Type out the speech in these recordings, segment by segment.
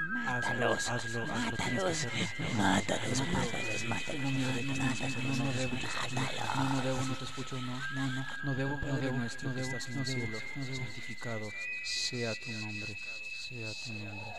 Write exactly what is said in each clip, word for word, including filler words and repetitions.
Hazlo, hazlo, hazlo, tienes que hacerlo. Mátalos, mátalos, mátalos. No, no, no, no debo, no, no debo, no te escucho, no, no, no, no debo, no debo, nuestro, no debo, no debo, no debo, santificado sea tu nombre, sea tu nombre.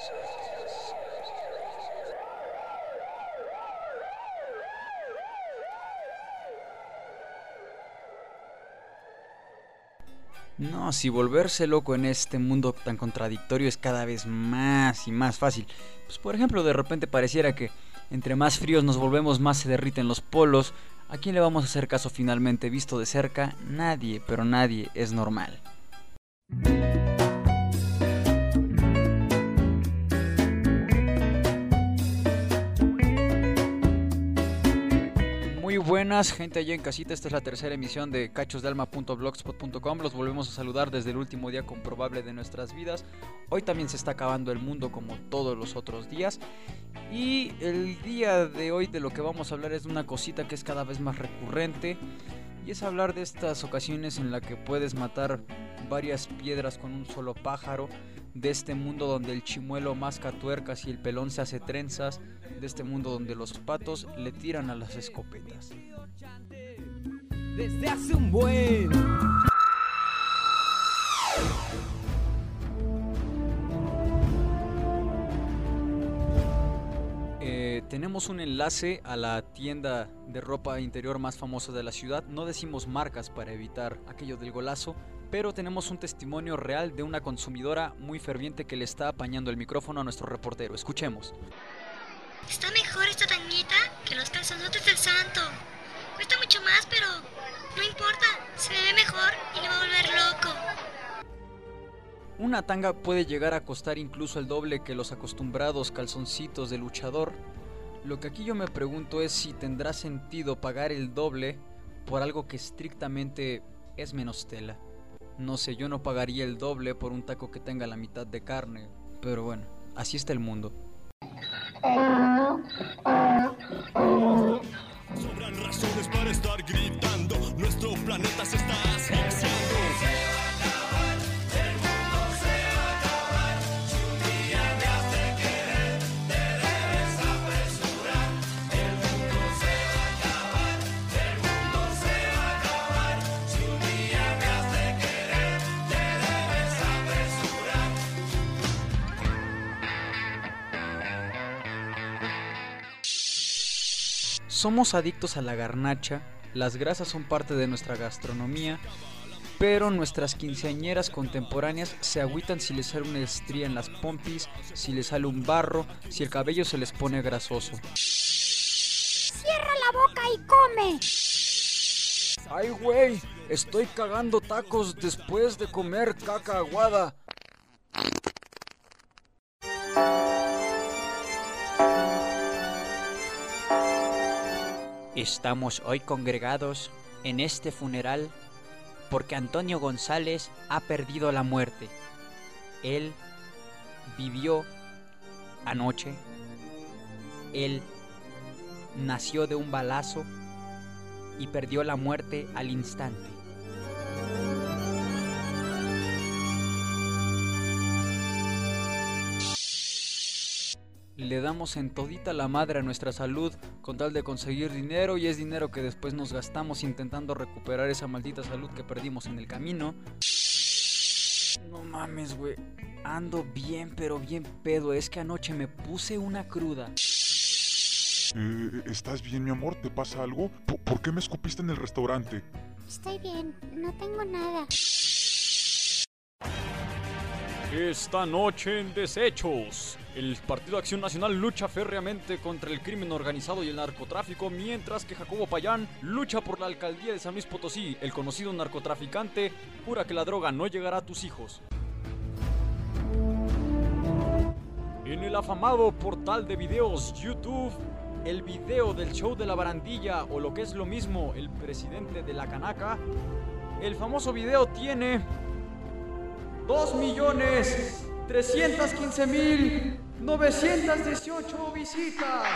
No, si volverse loco en este mundo tan contradictorio es cada vez más y más fácil. Pues por ejemplo, de repente pareciera que entre más fríos nos volvemos, más se derriten los polos. ¿A quién le vamos a hacer caso finalmente? Visto de cerca, nadie, pero nadie es normal. Muy buenas, gente allá en casita. Esta es la tercera emisión de cachos de alma punto blogspot punto com. Los volvemos a saludar desde el último día comprobable de nuestras vidas. Hoy también se está acabando el mundo como todos los otros días. Y el día de hoy de lo que vamos a hablar es de una cosita que es cada vez más recurrente. Y es hablar de estas ocasiones en las que puedes matar varias piedras con un solo pájaro. De este mundo donde el chimuelo masca tuercas y el pelón se hace trenzas. De este mundo donde los patos le tiran a las escopetas. Desde hace un buen... Eh, tenemos un enlace a la tienda de ropa interior más famosa de la ciudad. No decimos marcas para evitar aquello del golazo, pero tenemos un testimonio real de una consumidora muy ferviente que le está apañando el micrófono a nuestro reportero. Escuchemos. Está mejor esta tanguita que los calzonotes del santo. Cuesta mucho más, pero no importa. Se ve mejor y le va a volver loco. Una tanga puede llegar a costar incluso el doble que los acostumbrados calzoncitos de luchador. Lo que aquí yo me pregunto es si tendrá sentido pagar el doble por algo que estrictamente es menos tela. No sé, yo no pagaría el doble por un taco que tenga la mitad de carne. Pero bueno, así está el mundo. Sobran razones para estar gritando. Nuestro planeta se está asfixiando. Se va a acabar, el mundo se va a acabar. Si un día me has de querer, te debes apresurar. El mundo se va a acabar, el mundo se va a acabar. Si un día me has de querer, te debes apresurar. Somos adictos a la garnacha, las grasas son parte de nuestra gastronomía, pero nuestras quinceañeras contemporáneas se agüitan si les sale una estría en las pompis, si les sale un barro, si el cabello se les pone grasoso. ¡Cierra la boca y come! ¡Ay, güey! Estoy cagando tacos después de comer caca aguada. Estamos hoy congregados en este funeral porque Antonio González ha perdido la muerte. Él vivió anoche. Él nació de un balazo y perdió la muerte al instante. Le damos en todita la madre a nuestra salud con tal de conseguir dinero, y es dinero que después nos gastamos intentando recuperar esa maldita salud que perdimos en el camino. No mames, güey. Ando bien, pero bien pedo. Es que anoche me puse una cruda. Eh, ¿Estás bien, mi amor? ¿Te pasa algo? ¿Por, ¿Por qué me escupiste en el restaurante? Estoy bien, no tengo nada. Esta noche en Desechos, el Partido Acción Nacional lucha férreamente contra el crimen organizado y el narcotráfico, mientras que Jacobo Payán lucha por la alcaldía de San Luis Potosí. El conocido narcotraficante jura que la droga no llegará a tus hijos. En el afamado portal de videos YouTube, el video del show de la barandilla, o lo que es lo mismo, el presidente de la canaca, el famoso video tiene dos millones trescientos quince mil novecientos dieciocho visitas.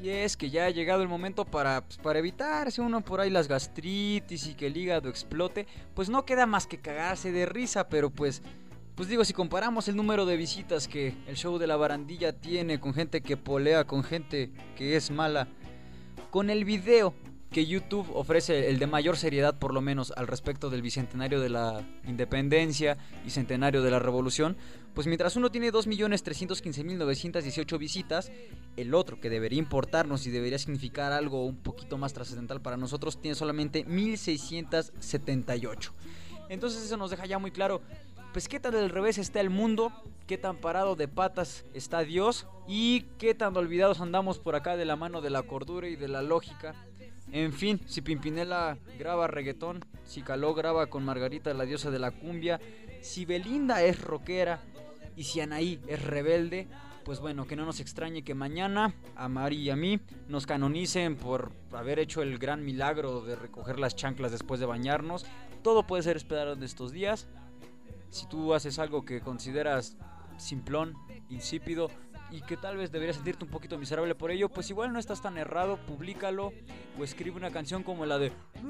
Y es que ya ha llegado el momento para, pues, para evitarse uno por ahí las gastritis y que el hígado explote. Pues no queda más que cagarse de risa, pero pues... Pues digo, si comparamos el número de visitas que el show de la barandilla tiene con gente que polea, con gente que es mala, con el video que YouTube ofrece, el de mayor seriedad por lo menos al respecto del bicentenario de la independencia y centenario de la revolución, pues mientras uno tiene dos millones trescientos quince mil novecientos dieciocho visitas, el otro, que debería importarnos y debería significar algo un poquito más trascendental para nosotros, tiene solamente mil seiscientos setenta y ocho. Entonces eso nos deja ya muy claro, pues qué tan del revés está el mundo, qué tan parado de patas está Dios y qué tan olvidados andamos por acá de la mano de la cordura y de la lógica. En fin, si Pimpinela graba reggaetón, si Caló graba con Margarita, la diosa de la cumbia, si Belinda es rockera y si Anaí es rebelde, pues bueno, que no nos extrañe que mañana a Mari y a mí nos canonicen por haber hecho el gran milagro de recoger las chanclas después de bañarnos. Todo puede ser esperado de estos días. Si tú haces algo que consideras simplón, insípido y que tal vez deberías sentirte un poquito miserable por ello, pues igual no estás tan errado, públicalo o escribe una canción como la de...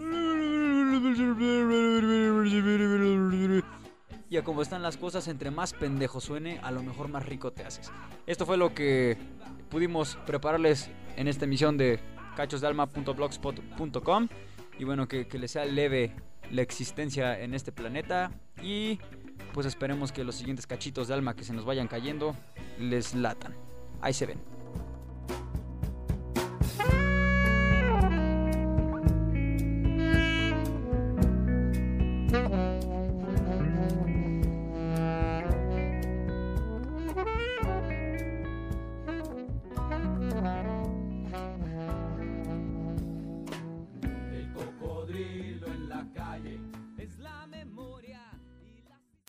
Y a como están las cosas, entre más pendejo suene, a lo mejor más rico te haces. Esto fue lo que pudimos prepararles en esta emisión de cachos de alma punto blogspot punto com. Y bueno, que, que les sea leve la existencia en este planeta. Y pues esperemos que los siguientes cachitos de alma que se nos vayan cayendo les latan. Ahí se ven.